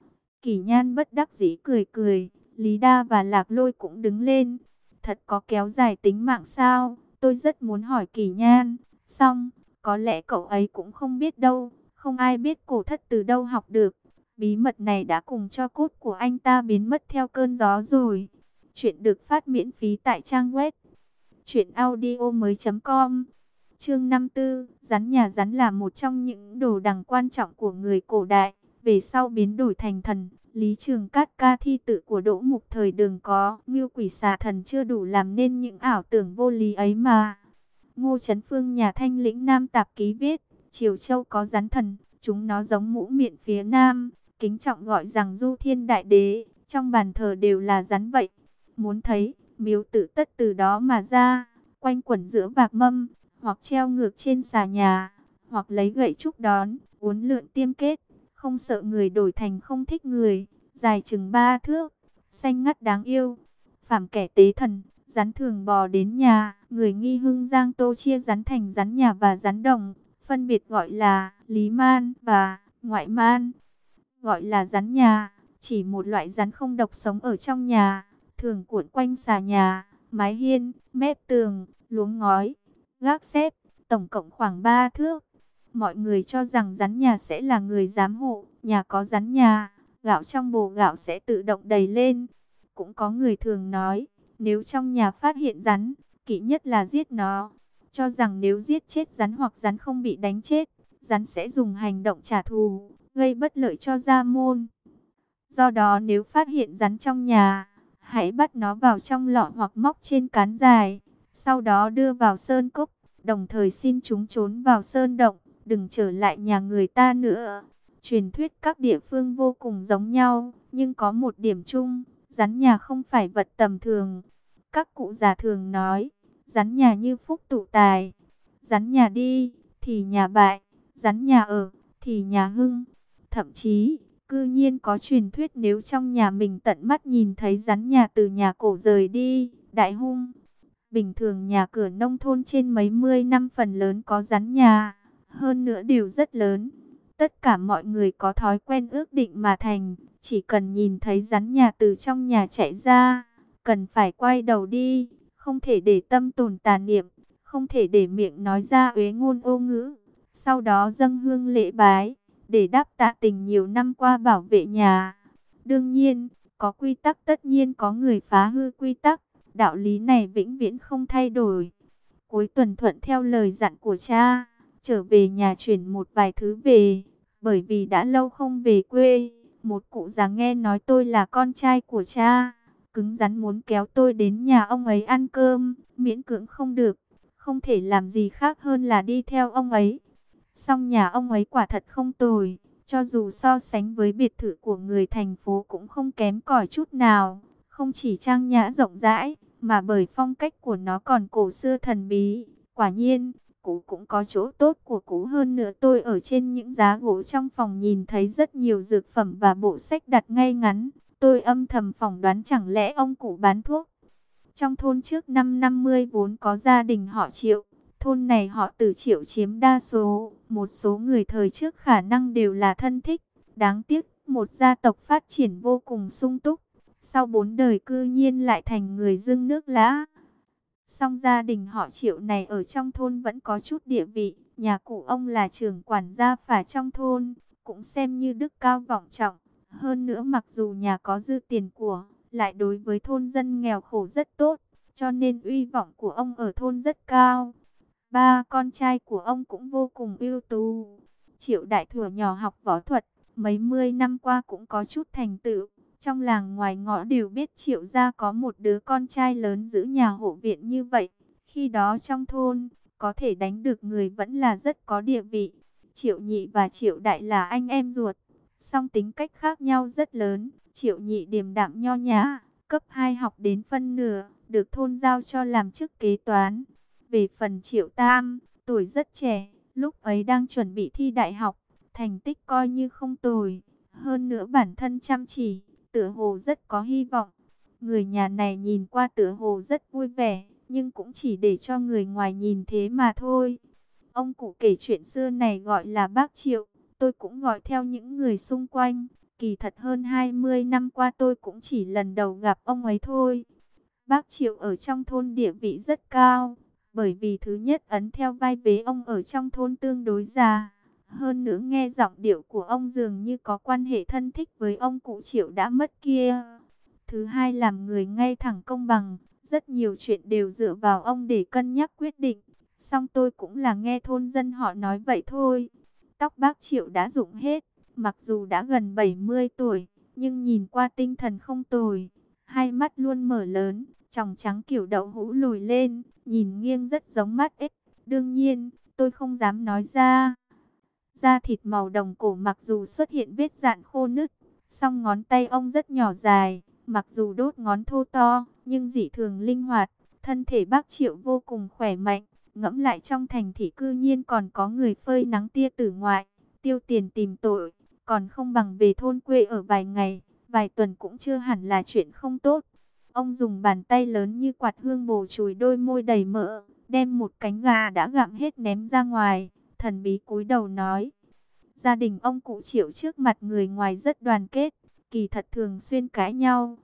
Kỷ Nhan bất đắc dĩ cười cười. Lý Đa và Lạc Lôi cũng đứng lên. Thật có kéo dài tính mạng sao? Tôi rất muốn hỏi Kỷ Nhan. Xong, có lẽ cậu ấy cũng không biết đâu. Không ai biết cổ thất từ đâu học được. Bí mật này đã cùng cho cốt của anh ta biến mất theo cơn gió rồi. Chuyện được phát miễn phí tại trang web truyệnaudiomoi.com. Chương 54, rắn nhà rắn là một trong những đồ đằng quan trọng của người cổ đại, về sau biến đổi thành thần. Lý Trường Cát ca thi tự của Đỗ Mục thời Đường có Ngưu Quỷ Xà Thần chưa đủ làm nên những ảo tưởng vô lý ấy mà. Ngô Chấn Phương nhà Thanh Lĩnh Nam Tạp Ký viết, Triều Châu có rắn thần, chúng nó giống mũ miệng phía Nam, kính trọng gọi rằng Du Thiên Đại Đế, trong bàn thờ đều là rắn vậy. Muốn thấy, miếu tự tất từ đó mà ra, quanh quẩn giữa vạc mâm, hoặc treo ngược trên xà nhà, hoặc lấy gậy trúc đón, uốn lượn tiêm kết, không sợ người đổi thành không thích người, dài chừng 3 thước, xanh ngắt đáng yêu. Phàm kẻ tế thần, rắn thường bò đến nhà, người nghi hưng Giang Tô chia rắn thành rắn nhà và rắn đồng, phân biệt gọi là Lý Man và Ngoại Man. Gọi là rắn nhà, chỉ một loại rắn không độc sống ở trong nhà, thường cuộn quanh xà nhà, mái hiên, mép tường, luống ngói, gác xếp, tổng cộng khoảng 3 thước. Mọi người cho rằng rắn nhà sẽ là người giám hộ, nhà có rắn nhà, gạo trong bồ gạo sẽ tự động đầy lên. Cũng có người thường nói, nếu trong nhà phát hiện rắn, kỵ nhất là giết nó, cho rằng nếu giết chết rắn hoặc rắn không bị đánh chết, rắn sẽ dùng hành động trả thù, gây bất lợi cho gia môn. Do đó nếu phát hiện rắn trong nhà, hãy bắt nó vào trong lọ hoặc móc trên cán dài, sau đó đưa vào sơn cốc, đồng thời xin chúng trốn vào sơn động, đừng trở lại nhà người ta nữa. Truyền thuyết các địa phương vô cùng giống nhau, nhưng có một điểm chung, rắn nhà không phải vật tầm thường. Các cụ già thường nói, rắn nhà như phúc tụ tài, rắn nhà đi thì nhà bại, rắn nhà ở thì nhà hưng. Thậm chí, cư nhiên có truyền thuyết nếu trong nhà mình tận mắt nhìn thấy rắn nhà từ nhà cổ rời đi, đại hung. Bình thường nhà cửa nông thôn trên mấy mươi năm phần lớn có rắn nhà, hơn nữa đều rất lớn. Tất cả mọi người có thói quen ước định mà thành, chỉ cần nhìn thấy rắn nhà từ trong nhà chạy ra, cần phải quay đầu đi, không thể để tâm tồn tà niệm, không thể để miệng nói ra uế ngôn ô ngữ. Sau đó dâng hương lễ bái, để đáp tạ tình nhiều năm qua bảo vệ nhà. Đương nhiên, có quy tắc tất nhiên có người phá hư quy tắc, đạo lý này vĩnh viễn không thay đổi. Cuối tuần thuận theo lời dặn của cha, trở về nhà chuyển một vài thứ về, bởi vì đã lâu không về quê. Một cụ già nghe nói tôi là con trai của cha, cứng rắn muốn kéo tôi đến nhà ông ấy ăn cơm, miễn cưỡng không được, không thể làm gì khác hơn là đi theo ông ấy. Song nhà ông ấy quả thật không tồi, cho dù so sánh với biệt thự của người thành phố cũng không kém cỏi chút nào, không chỉ trang nhã rộng rãi, mà bởi phong cách của nó còn cổ xưa thần bí. Quả nhiên, cụ cũng có chỗ tốt của cụ hơn nữa. Tôi ở trên những giá gỗ trong phòng nhìn thấy rất nhiều dược phẩm và bộ sách đặt ngay ngắn. Tôi âm thầm phỏng đoán chẳng lẽ ông cụ bán thuốc. Trong thôn trước năm 50 vốn có gia đình họ Triệu. Thôn này họ Từ Triệu chiếm đa số. Một số người thời trước khả năng đều là thân thích. Đáng tiếc, một gia tộc phát triển vô cùng sung túc. Sau 4 đời cư nhiên lại thành người dưng nước lã. Song gia đình họ Triệu này ở trong thôn vẫn có chút địa vị. Nhà cụ ông là trưởng quản gia phả trong thôn, cũng xem như đức cao vọng trọng. Hơn nữa mặc dù nhà có dư tiền của, lại đối với thôn dân nghèo khổ rất tốt, cho nên uy vọng của ông ở thôn rất cao. Ba con trai của ông cũng vô cùng ưu tú. Triệu Đại thuở nhỏ học võ thuật, mấy mươi năm qua cũng có chút thành tựu. Trong làng ngoài ngõ đều biết Triệu gia có một đứa con trai lớn giữ nhà hộ viện như vậy. Khi đó trong thôn, có thể đánh được người vẫn là rất có địa vị. Triệu Nhị và Triệu Đại là anh em ruột, song tính cách khác nhau rất lớn. Triệu Nhị điềm đạm nho nhã, cấp 2 học đến phân nửa, được thôn giao cho làm chức kế toán. Về phần Triệu Tam, tuổi rất trẻ, lúc ấy đang chuẩn bị thi đại học, thành tích coi như không tồi. Hơn nữa bản thân chăm chỉ, tựa hồ rất có hy vọng. Người nhà này nhìn qua tựa hồ rất vui vẻ, nhưng cũng chỉ để cho người ngoài nhìn thế mà thôi. Ông cụ kể chuyện xưa này gọi là bác Triệu, tôi cũng gọi theo những người xung quanh. Kỳ thật hơn 20 năm qua tôi cũng chỉ lần đầu gặp ông ấy thôi. Bác Triệu ở trong thôn địa vị rất cao, bởi vì thứ nhất ấn theo vai vế ông ở trong thôn tương đối già. Hơn nữa nghe giọng điệu của ông dường như có quan hệ thân thích với ông cụ Triệu đã mất kia. Thứ hai làm người ngay thẳng công bằng, rất nhiều chuyện đều dựa vào ông để cân nhắc quyết định. Song tôi cũng là nghe thôn dân họ nói vậy thôi. Tóc bác Triệu đã rụng hết, mặc dù đã gần 70 tuổi, nhưng nhìn qua tinh thần không tồi. Hai mắt luôn mở lớn, tròng trắng kiểu đậu hũ lồi lên, nhìn nghiêng rất giống mắt ếch. Đương nhiên, tôi không dám nói ra. Da thịt màu đồng cổ mặc dù xuất hiện vết dạn khô nứt, song ngón tay ông rất nhỏ dài, mặc dù đốt ngón thô to, nhưng dị thường linh hoạt. Thân thể bác Triệu vô cùng khỏe mạnh, ngẫm lại trong thành thị cư nhiên còn có người phơi nắng tia tử ngoại, tiêu tiền tìm tội, còn không bằng về thôn quê ở vài ngày, vài tuần cũng chưa hẳn là chuyện không tốt. Ông dùng bàn tay lớn như quạt hương bổ chùi đôi môi đầy mỡ, đem một cánh gà đã gặm hết ném ra ngoài, thần bí cúi đầu nói. Gia đình ông cụ Triệu trước mặt người ngoài rất đoàn kết, kỳ thật thường xuyên cãi nhau.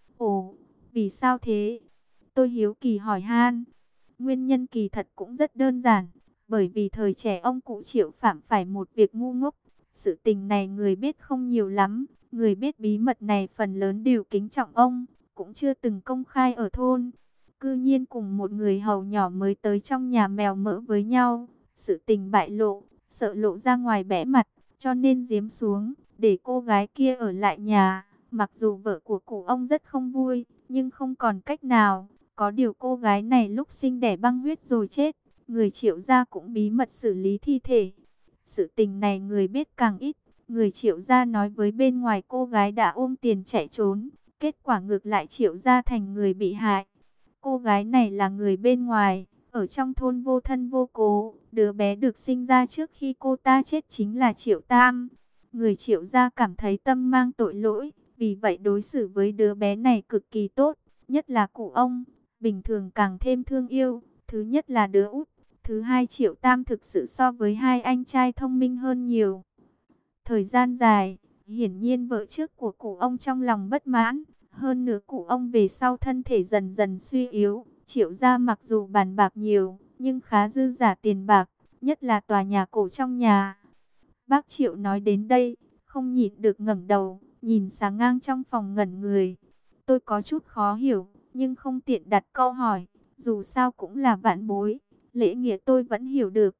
Ồ, vì sao thế? Tôi hiếu kỳ hỏi han. Nguyên nhân kỳ thật cũng rất đơn giản, bởi vì thời trẻ ông cụ Triệu phạm phải một việc ngu ngốc. Sự tình này người biết không nhiều lắm, người biết bí mật này phần lớn đều kính trọng ông, cũng chưa từng công khai ở thôn. Cư nhiên cùng một người hầu nhỏ mới tới trong nhà mèo mỡ với nhau, sự tình bại lộ, sợ lộ ra ngoài bẽ mặt, cho nên giếm xuống, để cô gái kia ở lại nhà. Mặc dù vợ của cụ ông rất không vui, nhưng không còn cách nào. Có điều cô gái này lúc sinh đẻ băng huyết rồi chết, người Triệu gia cũng bí mật xử lý thi thể. Sự tình này người biết càng ít, người Triệu gia nói với bên ngoài cô gái đã ôm tiền chạy trốn, kết quả ngược lại Triệu gia thành người bị hại. Cô gái này là người bên ngoài, ở trong thôn vô thân vô cố, đứa bé được sinh ra trước khi cô ta chết chính là Triệu Tam. Người Triệu gia cảm thấy tâm mang tội lỗi, vì vậy đối xử với đứa bé này cực kỳ tốt, nhất là cụ ông, bình thường càng thêm thương yêu. Thứ nhất là đứa út, thứ hai Triệu Tam thực sự so với hai anh trai thông minh hơn nhiều. Thời gian dài, hiển nhiên vợ trước của cụ ông trong lòng bất mãn, hơn nữa cụ ông về sau thân thể dần dần suy yếu. Triệu gia mặc dù bàn bạc nhiều, nhưng khá dư giả tiền bạc, nhất là tòa nhà cổ trong nhà. Bác Triệu nói đến đây, không nhịn được ngẩng đầu, nhìn sáng ngang trong phòng ngẩn người. Tôi có chút khó hiểu, nhưng không tiện đặt câu hỏi, dù sao cũng là vạn bối, lễ nghĩa tôi vẫn hiểu được.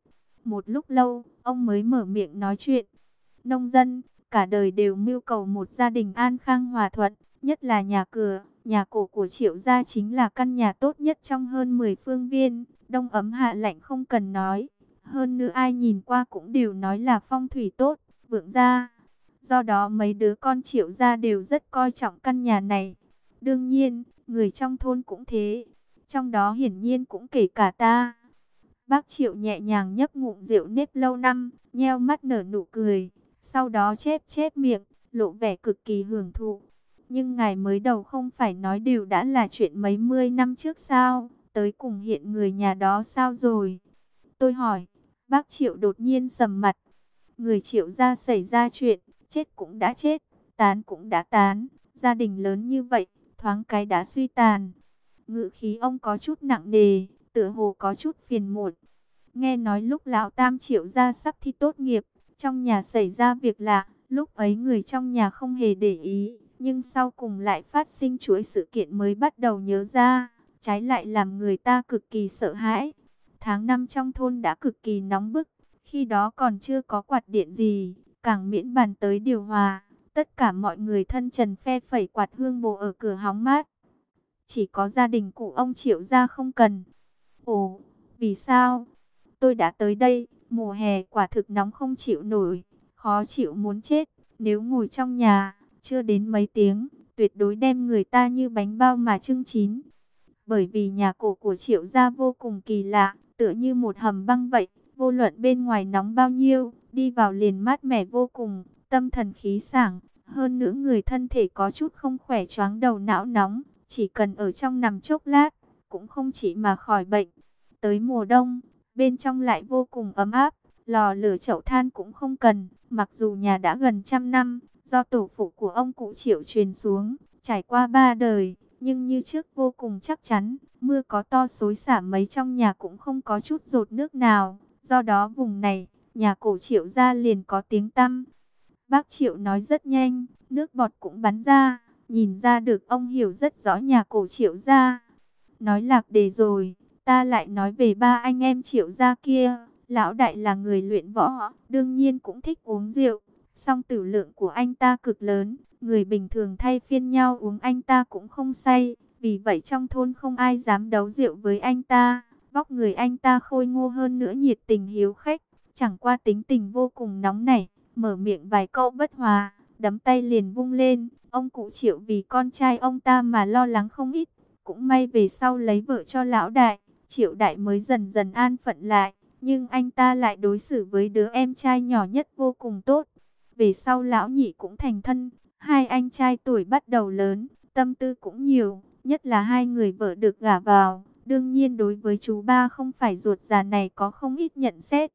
Một lúc lâu, ông mới mở miệng nói chuyện. Nông dân, cả đời đều mưu cầu một gia đình an khang hòa thuận, nhất là nhà cửa, nhà cổ của Triệu gia chính là căn nhà tốt nhất trong hơn 10 phương viên, đông ấm hạ lạnh không cần nói. Hơn nữa ai nhìn qua cũng đều nói là phong thủy tốt, vượng gia. Do đó mấy đứa con Triệu gia đều rất coi trọng căn nhà này. Đương nhiên, người trong thôn cũng thế, trong đó hiển nhiên cũng kể cả ta. Bác Triệu nhẹ nhàng nhấp ngụm rượu nếp lâu năm, nheo mắt nở nụ cười, sau đó chép chép miệng, lộ vẻ cực kỳ hưởng thụ. Nhưng ngài mới đầu không phải nói đều đã là chuyện mấy mươi năm trước sao, tới cùng hiện người nhà đó sao rồi? Tôi hỏi, bác Triệu đột nhiên sầm mặt. Người Triệu gia xảy ra chuyện, chết cũng đã chết, tán cũng đã tán, gia đình lớn như vậy, thoáng cái đã suy tàn. Ngữ khí ông có chút nặng nề, tựa hồ có chút phiền muộn. Nghe nói lúc lão Tam Triệu gia sắp thi tốt nghiệp, trong nhà xảy ra việc lạ, lúc ấy người trong nhà không hề để ý, nhưng sau cùng lại phát sinh chuỗi sự kiện mới bắt đầu nhớ ra, trái lại làm người ta cực kỳ sợ hãi. Tháng 5 trong thôn đã cực kỳ nóng bức, khi đó còn chưa có quạt điện gì, càng miễn bàn tới điều hòa, tất cả mọi người thân trần phe phẩy quạt hương bồ ở cửa hóng mát. Chỉ có gia đình cụ ông Triệu gia không cần. Ồ, vì sao? Tôi đã tới đây, mùa hè quả thực nóng không chịu nổi, khó chịu muốn chết. Nếu ngồi trong nhà, chưa đến mấy tiếng, tuyệt đối đem người ta như bánh bao mà chưng chín. Bởi vì nhà cổ của Triệu gia vô cùng kỳ lạ, tựa như một hầm băng vậy, vô luận bên ngoài nóng bao nhiêu, đi vào liền mát mẻ vô cùng, tâm thần khí sảng. Hơn nữa người thân thể có chút không khỏe, choáng đầu não nóng, chỉ cần ở trong nằm chốc lát, cũng không chỉ mà khỏi bệnh. Tới mùa đông, bên trong lại vô cùng ấm áp, lò lửa chậu than cũng không cần, mặc dù nhà đã gần 100 năm, do tổ phụ của ông cụ Triệu truyền xuống, trải qua 3 đời, nhưng như trước vô cùng chắc chắn, mưa có to xối xả mấy trong nhà cũng không có chút giọt nước nào, do đó vùng này, nhà cổ Triệu gia liền có tiếng tăm. Bác Triệu nói rất nhanh, nước bọt cũng bắn ra, nhìn ra được ông hiểu rất rõ nhà cổ Triệu gia. Nói lạc đề rồi, ta lại nói về ba anh em Triệu gia kia. Lão đại là người luyện võ, đương nhiên cũng thích uống rượu, song tử lượng của anh ta cực lớn, người bình thường thay phiên nhau uống anh ta cũng không say, vì vậy trong thôn không ai dám đấu rượu với anh ta. Vóc người anh ta khôi ngô hơn nữa, nhiệt tình hiếu khách, chẳng qua tính tình vô cùng nóng nảy, mở miệng vài câu bất hòa, đấm tay liền vung lên. Ông cụ Triệu vì con trai ông ta mà lo lắng không ít, cũng may về sau lấy vợ cho lão đại, Triệu đại mới dần dần an phận lại. Nhưng anh ta lại đối xử với đứa em trai nhỏ nhất vô cùng tốt. Về sau lão nhị cũng thành thân, hai anh trai tuổi bắt đầu lớn, tâm tư cũng nhiều, nhất là hai người vợ được gả vào. Đương nhiên đối với chú ba không phải ruột già này có không ít nhận xét.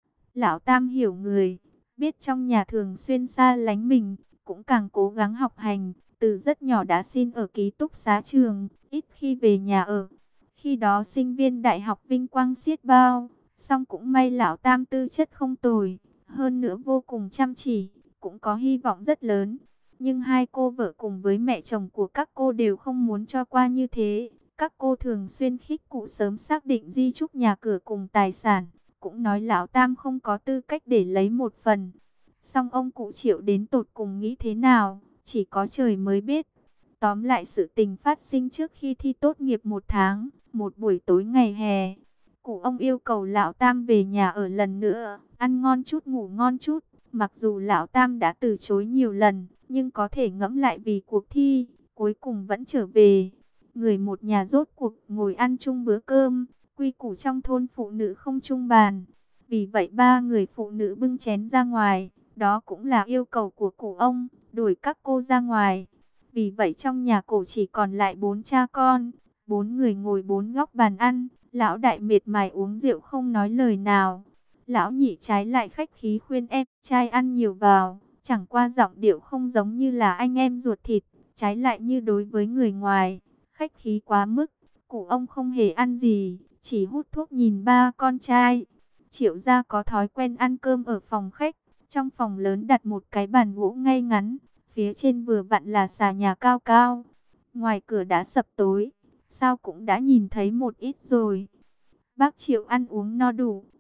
Lão Tam hiểu người, biết trong nhà thường xuyên xa lánh mình, cũng càng cố gắng học hành, từ rất nhỏ đã xin ở ký túc xá trường, ít khi về nhà ở. Khi đó sinh viên đại học vinh quang xiết bao. Song cũng may lão Tam tư chất không tồi, hơn nữa vô cùng chăm chỉ, cũng có hy vọng rất lớn. Nhưng hai cô vợ cùng với mẹ chồng của các cô đều không muốn cho qua như thế. Các cô thường xuyên khích cụ sớm xác định di chúc nhà cửa cùng tài sản, cũng nói lão Tam không có tư cách để lấy một phần. Song ông cụ Triệu đến tột cùng nghĩ thế nào, chỉ có trời mới biết. Tóm lại sự tình phát sinh trước khi thi tốt nghiệp 1 tháng, một buổi tối ngày hè. Cụ ông yêu cầu lão Tam về nhà ở lần nữa, ăn ngon chút ngủ ngon chút. Mặc dù lão Tam đã từ chối nhiều lần, nhưng có thể ngẫm lại vì cuộc thi, cuối cùng vẫn trở về. Người một nhà rốt cuộc ngồi ăn chung bữa cơm, quy củ trong thôn phụ nữ không chung bàn. Vì vậy ba người phụ nữ bưng chén ra ngoài, đó cũng là yêu cầu của cụ ông, đuổi các cô ra ngoài. Vì vậy trong nhà cổ chỉ còn lại 4 cha con, 4 người ngồi 4 góc bàn ăn. Lão đại miệt mài uống rượu không nói lời nào. Lão nhị trái lại khách khí khuyên em trai ăn nhiều vào. Chẳng qua giọng điệu không giống như là anh em ruột thịt, trái lại như đối với người ngoài, khách khí quá mức. Cụ ông không hề ăn gì, chỉ hút thuốc nhìn ba con trai. Triệu gia có thói quen ăn cơm ở phòng khách. Trong phòng lớn đặt một cái bàn gỗ ngay ngắn, phía trên vừa vặn là xà nhà cao cao. Ngoài cửa đã sập tối, sao cũng đã nhìn thấy một ít rồi. Bác Triệu ăn uống no đủ,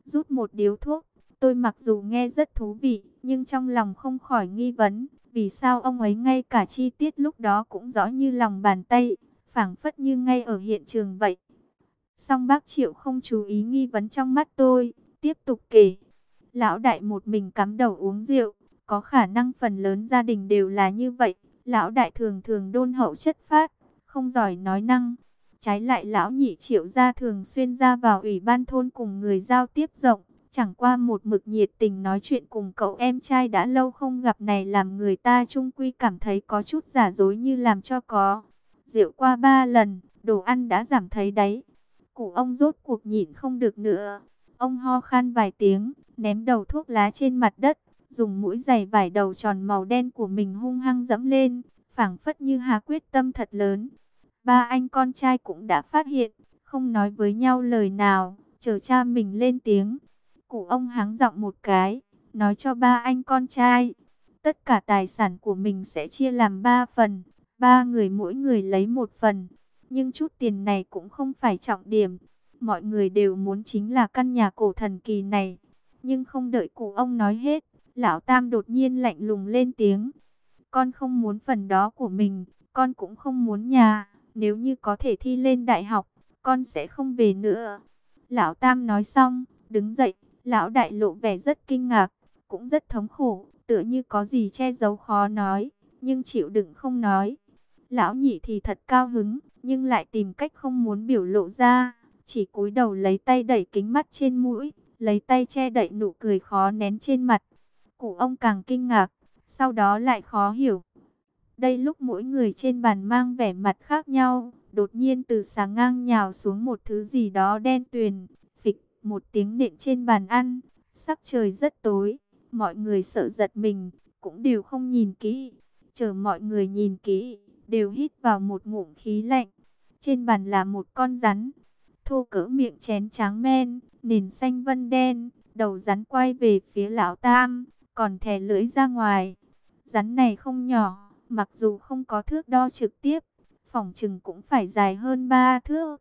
rút một điếu thuốc. Tôi mặc dù nghe rất thú vị, nhưng trong lòng không khỏi nghi vấn, vì sao ông ấy ngay cả chi tiết lúc đó cũng rõ như lòng bàn tay, phảng phất như ngay ở hiện trường vậy. Song bác Triệu không chú ý nghi vấn trong mắt tôi, tiếp tục kể. Lão đại một mình cắm đầu uống rượu, có khả năng phần lớn gia đình đều là như vậy. Lão đại thường thường đôn hậu chất phác, không giỏi nói năng. Trái lại lão nhị Triệu gia thường xuyên ra vào ủy ban thôn cùng người giao tiếp rộng. Chẳng qua một mực nhiệt tình nói chuyện cùng cậu em trai đã lâu không gặp này làm người ta chung quy cảm thấy có chút giả dối như làm cho có. Rượu qua 3 lần, đồ ăn đã giảm thấy đấy. Cụ ông rốt cuộc nhịn không được nữa. Ông ho khan vài tiếng, ném đầu thuốc lá trên mặt đất, dùng mũi giày vải đầu tròn màu đen của mình hung hăng dẫm lên, phảng phất như hà quyết tâm thật lớn. Ba anh con trai cũng đã phát hiện, không nói với nhau lời nào, chờ cha mình lên tiếng. Cụ ông hắng giọng một cái, nói cho ba anh con trai, tất cả tài sản của mình sẽ chia làm 3 phần, 3 người mỗi người lấy 1 phần. Nhưng chút tiền này cũng không phải trọng điểm, mọi người đều muốn chính là căn nhà cổ thần kỳ này. Nhưng không đợi cụ ông nói hết, lão Tam đột nhiên lạnh lùng lên tiếng. Con không muốn phần đó của mình, con cũng không muốn nhà, nếu như có thể thi lên đại học, con sẽ không về nữa. Lão Tam nói xong, đứng dậy, lão đại lộ vẻ rất kinh ngạc, cũng rất thống khổ, tựa như có gì che giấu khó nói, nhưng chịu đựng không nói. Lão nhị thì thật cao hứng, nhưng lại tìm cách không muốn biểu lộ ra, chỉ cúi đầu lấy tay đẩy kính mắt trên mũi, lấy tay che đậy nụ cười khó nén trên mặt. Cụ ông càng kinh ngạc, sau đó lại khó hiểu. Đây lúc mỗi người trên bàn mang vẻ mặt khác nhau, đột nhiên từ sáng ngang nhào xuống một thứ gì đó đen tuyền, phịch một tiếng nện trên bàn ăn. Sắc trời rất tối, mọi người sợ giật mình, cũng đều không nhìn kỹ. Chờ mọi người nhìn kỹ, đều hít vào một ngụm khí lạnh. Trên bàn là một con rắn, thô cỡ miệng chén trắng men, nền xanh vân đen, đầu rắn quay về phía lão Tam, còn thè lưỡi ra ngoài. Rắn này không nhỏ, mặc dù không có thước đo trực tiếp, phỏng chừng cũng phải dài hơn 3 thước.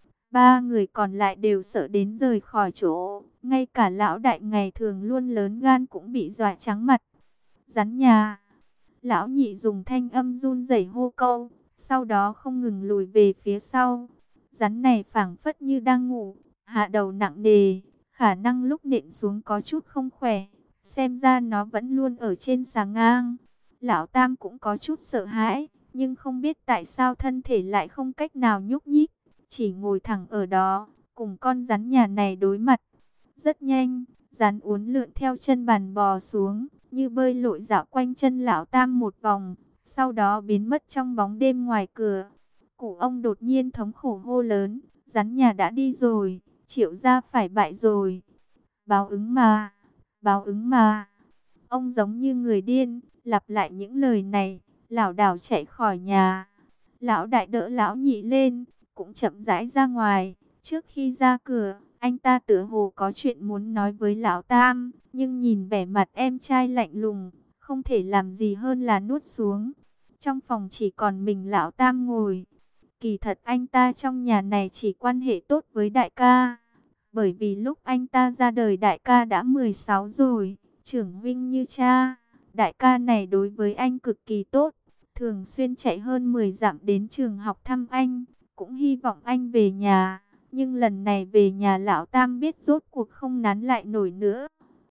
Ba người còn lại đều sợ đến rời khỏi chỗ, ngay cả lão đại ngày thường luôn lớn gan cũng bị dọa trắng mặt. Rắn nhà. Lão nhị dùng thanh âm run rẩy hô câu, sau đó không ngừng lùi về phía sau. Rắn này phảng phất như đang ngủ, hạ đầu nặng nề, khả năng lúc nện xuống có chút không khỏe, xem ra nó vẫn luôn ở trên xà ngang. Lão Tam cũng có chút sợ hãi, nhưng không biết tại sao thân thể lại không cách nào nhúc nhích, chỉ ngồi thẳng ở đó, cùng con rắn nhà này đối mặt. Rất nhanh, rắn uốn lượn theo chân bàn bò xuống, như bơi lội dạo quanh chân lão Tam một vòng, sau đó biến mất trong bóng đêm ngoài cửa. Cụ ông đột nhiên thống khổ hô lớn, rắn nhà đã đi rồi, Triệu gia phải bại rồi. Báo ứng mà, báo ứng mà. Ông giống như người điên, lặp lại những lời này, lảo đảo chạy khỏi nhà. Lão đại đỡ lão nhị lên, cũng chậm rãi ra ngoài. Trước khi ra cửa, anh ta tựa hồ có chuyện muốn nói với lão Tam, nhưng nhìn vẻ mặt em trai lạnh lùng, không thể làm gì hơn là nuốt xuống. Trong phòng chỉ còn mình lão Tam ngồi. Kỳ thật anh ta trong nhà này chỉ quan hệ tốt với đại ca, bởi vì lúc anh ta ra đời đại ca đã 16 rồi, trưởng huynh như cha. Đại ca này đối với anh cực kỳ tốt, thường xuyên chạy hơn 10 dặm đến trường học thăm anh, cũng hy vọng anh về nhà. Nhưng lần này về nhà lão Tam biết rốt cuộc không nán lại nổi nữa.